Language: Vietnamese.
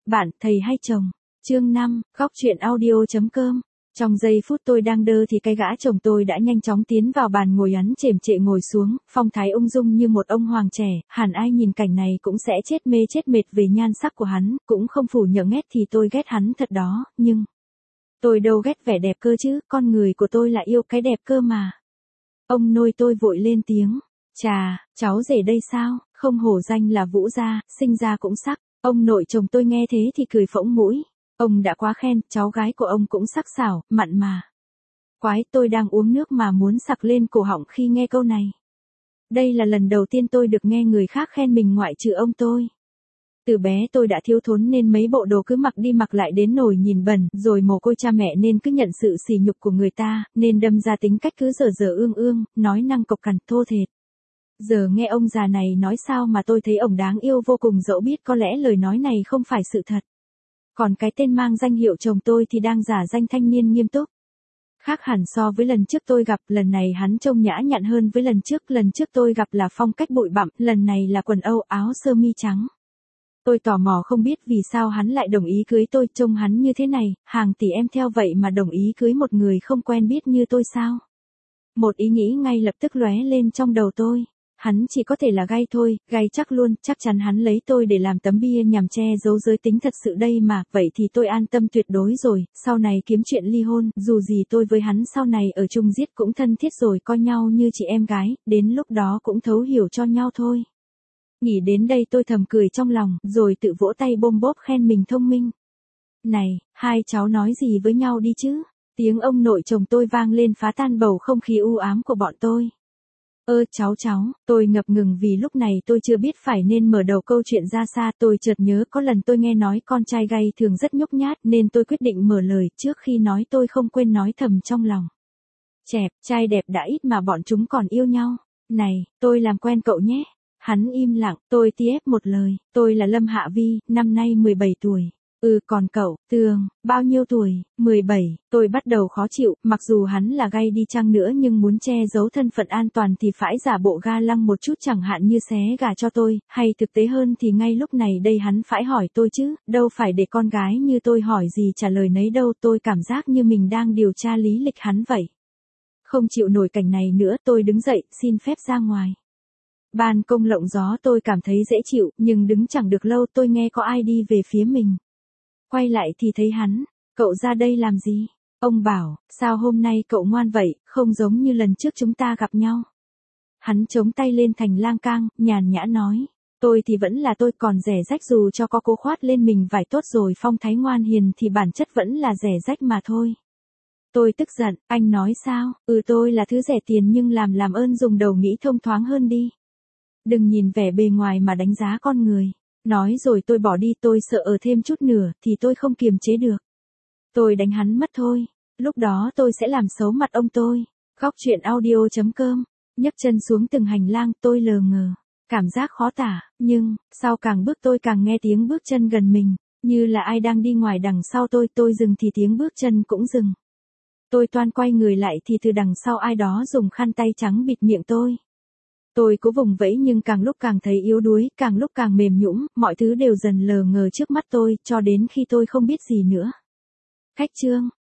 bạn, thầy hay chồng. Chương 5, góc truyện audio.com. Trong giây phút tôi đang đơ thì cái gã chồng tôi đã nhanh chóng tiến vào bàn ngồi ắn chềm trệ ngồi xuống, phong thái ung dung như một ông hoàng trẻ, hẳn ai nhìn cảnh này cũng sẽ chết mê chết mệt về nhan sắc của hắn, cũng không phủ nhận ghét thì tôi ghét hắn thật đó, nhưng tôi đâu ghét vẻ đẹp cơ chứ, con người của tôi là yêu cái đẹp cơ mà. Ông nội tôi vội lên tiếng, chà, cháu rể đây sao, không hổ danh là Vũ gia, sinh ra cũng sắc. Ông nội chồng tôi nghe thế thì cười phỗng mũi. Ông đã quá khen, cháu gái của ông cũng sắc sảo, mặn mà. Quái, tôi đang uống nước mà muốn sặc lên cổ họng khi nghe câu này. Đây là lần đầu tiên tôi được nghe người khác khen mình ngoại trừ ông tôi. Từ bé tôi đã thiếu thốn nên mấy bộ đồ cứ mặc đi mặc lại đến nổi nhìn bẩn, rồi mồ côi cha mẹ nên cứ nhận sự sỉ nhục của người ta, nên đâm ra tính cách cứ dở dở ương ương, nói năng cộc cằn thô thệt. Giờ nghe ông già này nói sao mà tôi thấy ổng đáng yêu vô cùng, dẫu biết có lẽ lời nói này không phải sự thật. Còn cái tên mang danh hiệu chồng tôi thì đang giả danh thanh niên nghiêm túc. Khác hẳn so với lần trước tôi gặp, lần này hắn trông nhã nhặn hơn với lần trước tôi gặp là phong cách bụi bặm, lần này là quần âu áo sơ mi trắng. Tôi tò mò không biết vì sao hắn lại đồng ý cưới tôi, trông hắn như thế này, hàng tỷ em theo vậy mà đồng ý cưới một người không quen biết như tôi sao? Một ý nghĩ ngay lập tức lóe lên trong đầu tôi. Hắn chỉ có thể là gay thôi, gay chắc luôn, chắc chắn hắn lấy tôi để làm tấm bia nhằm che giấu giới tính thật sự đây mà, vậy thì tôi an tâm tuyệt đối rồi, sau này kiếm chuyện ly hôn, dù gì tôi với hắn sau này ở chung giết cũng thân thiết rồi, coi nhau như chị em gái, đến lúc đó cũng thấu hiểu cho nhau thôi. Nghĩ đến đây tôi thầm cười trong lòng, rồi tự vỗ tay bôm bốp khen mình thông minh. Này, hai cháu nói gì với nhau đi chứ? Tiếng ông nội chồng tôi vang lên phá tan bầu không khí u ám của bọn tôi. Cháu, tôi ngập ngừng vì lúc này tôi chưa biết phải nên mở đầu câu chuyện ra sao, tôi chợt nhớ có lần tôi nghe nói con trai gay thường rất nhút nhát nên tôi quyết định mở lời, trước khi nói tôi không quên nói thầm trong lòng. Chẹp, trai đẹp đã ít mà bọn chúng còn yêu nhau. Này, tôi làm quen cậu nhé. Hắn im lặng, tôi tiếp một lời, tôi là Lâm Hạ Vi, năm nay 17 tuổi. Còn cậu, Tường, bao nhiêu tuổi? 17, tôi bắt đầu khó chịu, mặc dù hắn là gay đi chăng nữa nhưng muốn che giấu thân phận an toàn thì phải giả bộ ga lăng một chút, chẳng hạn như xé gà cho tôi, hay thực tế hơn thì ngay lúc này đây hắn phải hỏi tôi chứ, đâu phải để con gái như tôi hỏi gì trả lời nấy đâu, tôi cảm giác như mình đang điều tra lý lịch hắn vậy. Không chịu nổi cảnh này nữa, tôi đứng dậy, xin phép ra ngoài. Ban công lộng gió tôi cảm thấy dễ chịu, nhưng đứng chẳng được lâu tôi nghe có ai đi về phía mình. Quay lại thì thấy hắn, cậu ra đây làm gì? Ông bảo, sao hôm nay cậu ngoan vậy, không giống như lần trước chúng ta gặp nhau. Hắn chống tay lên thành lang cang, nhàn nhã nói, tôi thì vẫn là tôi, còn rẻ rách dù cho có cố khoát lên mình vải tốt rồi phong thái ngoan hiền thì bản chất vẫn là rẻ rách mà thôi. Tôi tức giận, anh nói sao? Tôi là thứ rẻ tiền nhưng làm ơn dùng đầu nghĩ thông thoáng hơn đi. Đừng nhìn vẻ bề ngoài mà đánh giá con người. Nói rồi tôi bỏ đi, tôi sợ ở thêm chút nữa thì tôi không kiềm chế được. Tôi đánh hắn mất thôi. Lúc đó tôi sẽ làm xấu mặt ông tôi. Góc truyện audio.com. Nhấc chân xuống từng hành lang, tôi lờ ngờ. Cảm giác khó tả, nhưng, sau càng bước tôi càng nghe tiếng bước chân gần mình. Như là ai đang đi ngoài đằng sau tôi dừng thì tiếng bước chân cũng dừng. Tôi toan quay người lại thì từ đằng sau ai đó dùng khăn tay trắng bịt miệng tôi. Tôi cố vùng vẫy nhưng càng lúc càng thấy yếu đuối, càng lúc càng mềm nhũn, mọi thứ đều dần lờ ngờ trước mắt tôi, cho đến khi tôi không biết gì nữa. Khách trương,